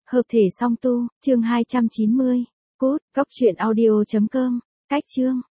Hợp thể song tu, chương 290. Cốt, cóc truyện audio.com. Cách chương.